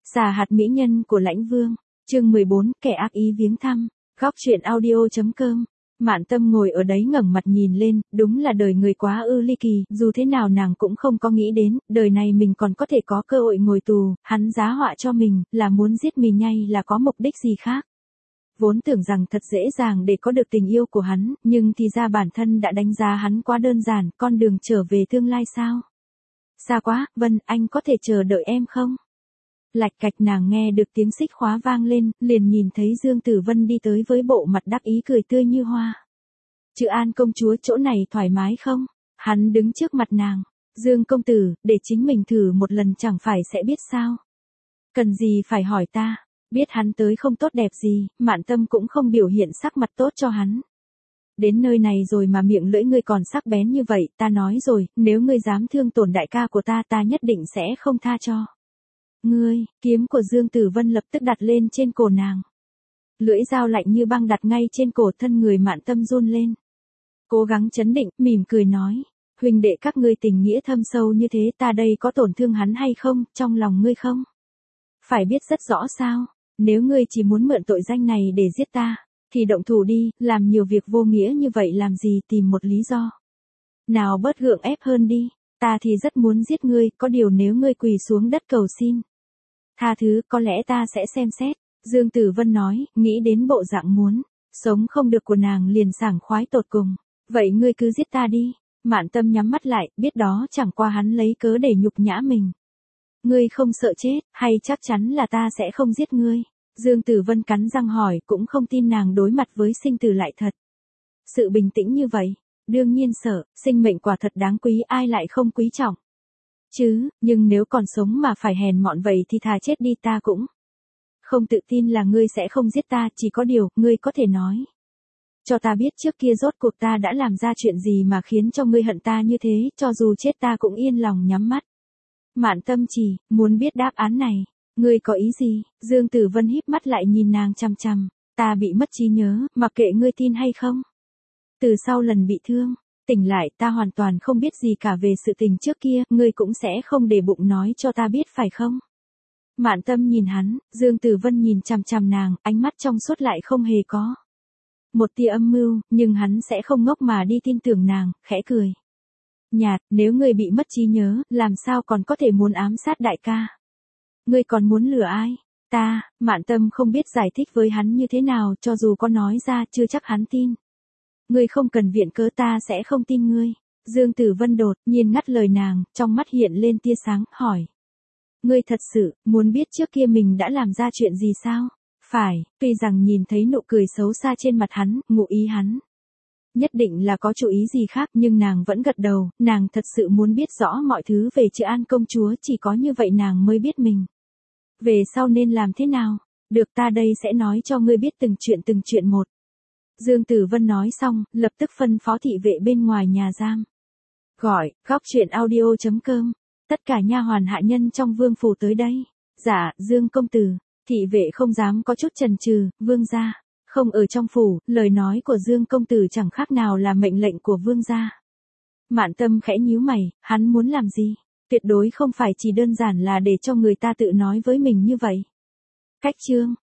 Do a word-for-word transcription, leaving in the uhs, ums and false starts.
Xà hạt mỹ nhân của Lãnh Vương, chương mười bốn, kẻ ác ý viếng thăm, góc truyện audio chấm com. Mạn Tâm ngồi ở đấy ngẩng mặt nhìn lên, đúng là đời người quá ư ly kỳ, dù thế nào nàng cũng không có nghĩ đến, đời này mình còn có thể có cơ hội ngồi tù, hắn giá họa cho mình, là muốn giết mình hay là có mục đích gì khác. Vốn tưởng rằng thật dễ dàng để có được tình yêu của hắn, nhưng thì ra bản thân đã đánh giá hắn quá đơn giản, con đường trở về tương lai sao? Xa quá, Vân, anh có thể chờ đợi em không? Lạch cạch, nàng nghe được tiếng xích khóa vang lên, liền nhìn thấy Dương Tử Vân đi tới với bộ mặt đắc ý cười tươi như hoa. Chữ An công chúa, chỗ này thoải mái không? Hắn đứng trước mặt nàng. Dương công tử, để chính mình thử một lần chẳng phải sẽ biết sao? Cần gì phải hỏi ta? Biết hắn tới không tốt đẹp gì, Mạn Tâm cũng không biểu hiện sắc mặt tốt cho hắn. Đến nơi này rồi mà miệng lưỡi ngươi còn sắc bén như vậy, ta nói rồi, nếu ngươi dám thương tổn đại ca của ta, ta nhất định sẽ không tha cho. Ngươi, kiếm của Dương Tử Vân lập tức đặt lên trên cổ nàng. Lưỡi dao lạnh như băng đặt ngay trên cổ, thân người Mạn Tâm run lên. Cố gắng trấn định, mỉm cười nói, huynh đệ các ngươi tình nghĩa thâm sâu như thế, ta đây có tổn thương hắn hay không, trong lòng ngươi không? Phải biết rất rõ sao, nếu ngươi chỉ muốn mượn tội danh này để giết ta, thì động thủ đi, làm nhiều việc vô nghĩa như vậy làm gì, tìm một lý do. Nào bớt gượng ép hơn đi, ta thì rất muốn giết ngươi, có điều nếu ngươi quỳ xuống đất cầu xin tha thứ, có lẽ ta sẽ xem xét. Dương Tử Vân nói, nghĩ đến bộ dạng muốn sống không được của nàng liền sảng khoái tột cùng. Vậy ngươi cứ giết ta đi. Mạn Tâm nhắm mắt lại, biết đó chẳng qua hắn lấy cớ để nhục nhã mình. Ngươi không sợ chết, hay chắc chắn là ta sẽ không giết ngươi? Dương Tử Vân cắn răng hỏi, cũng không tin nàng đối mặt với sinh tử lại thật. Sự bình tĩnh như vậy, đương nhiên sợ, sinh mệnh quả thật đáng quý, ai lại không quý trọng. Chứ, nhưng nếu còn sống mà phải hèn mọn vậy thì thà chết đi, ta cũng không tự tin là ngươi sẽ không giết ta, chỉ có điều, ngươi có thể nói cho ta biết trước kia rốt cuộc ta đã làm ra chuyện gì mà khiến cho ngươi hận ta như thế, cho dù chết ta cũng yên lòng nhắm mắt. Mạn Tâm chỉ muốn biết đáp án này. Ngươi có ý gì? Dương Tử Vân híp mắt lại nhìn nàng chằm chằm. Ta bị mất trí nhớ, mặc kệ ngươi tin hay không. Từ sau lần bị thương, tỉnh lại, ta hoàn toàn không biết gì cả về sự tình trước kia, ngươi cũng sẽ không để bụng nói cho ta biết phải không? Mạn Tâm nhìn hắn, Dương Tử Vân nhìn chằm chằm nàng, ánh mắt trong suốt lại không hề có một tia âm mưu, nhưng hắn sẽ không ngốc mà đi tin tưởng nàng, khẽ cười nhạt, nếu ngươi bị mất trí nhớ, làm sao còn có thể muốn ám sát đại ca? Ngươi còn muốn lừa ai? Ta, Mạn Tâm không biết giải thích với hắn như thế nào, cho dù có nói ra, chưa chắc hắn tin. Ngươi không cần viện cớ, ta sẽ không tin ngươi. Dương Tử Vân đột nhiên ngắt lời nàng, trong mắt hiện lên tia sáng, hỏi. Ngươi thật sự, muốn biết trước kia mình đã làm ra chuyện gì sao? Phải, tuy rằng nhìn thấy nụ cười xấu xa trên mặt hắn, ngụ ý hắn nhất định là có chủ ý gì khác, nhưng nàng vẫn gật đầu, nàng thật sự muốn biết rõ mọi thứ về Chữ An công chúa, chỉ có như vậy nàng mới biết mình về sau nên làm thế nào. Được, ta đây sẽ nói cho ngươi biết từng chuyện từng chuyện một. Dương Tử Vân nói xong, lập tức phân phó thị vệ bên ngoài nhà giam. Gọi, góc truyện audio chấm com. Tất cả nha hoàn hạ nhân trong vương phủ tới đây. Dạ, Dương công tử. Thị vệ không dám có chút chần chừ, vương gia không ở trong phủ, lời nói của Dương công tử chẳng khác nào là mệnh lệnh của vương gia. Mạn Tâm khẽ nhíu mày, hắn muốn làm gì? Tuyệt đối không phải chỉ đơn giản là để cho người ta tự nói với mình như vậy. Cách chương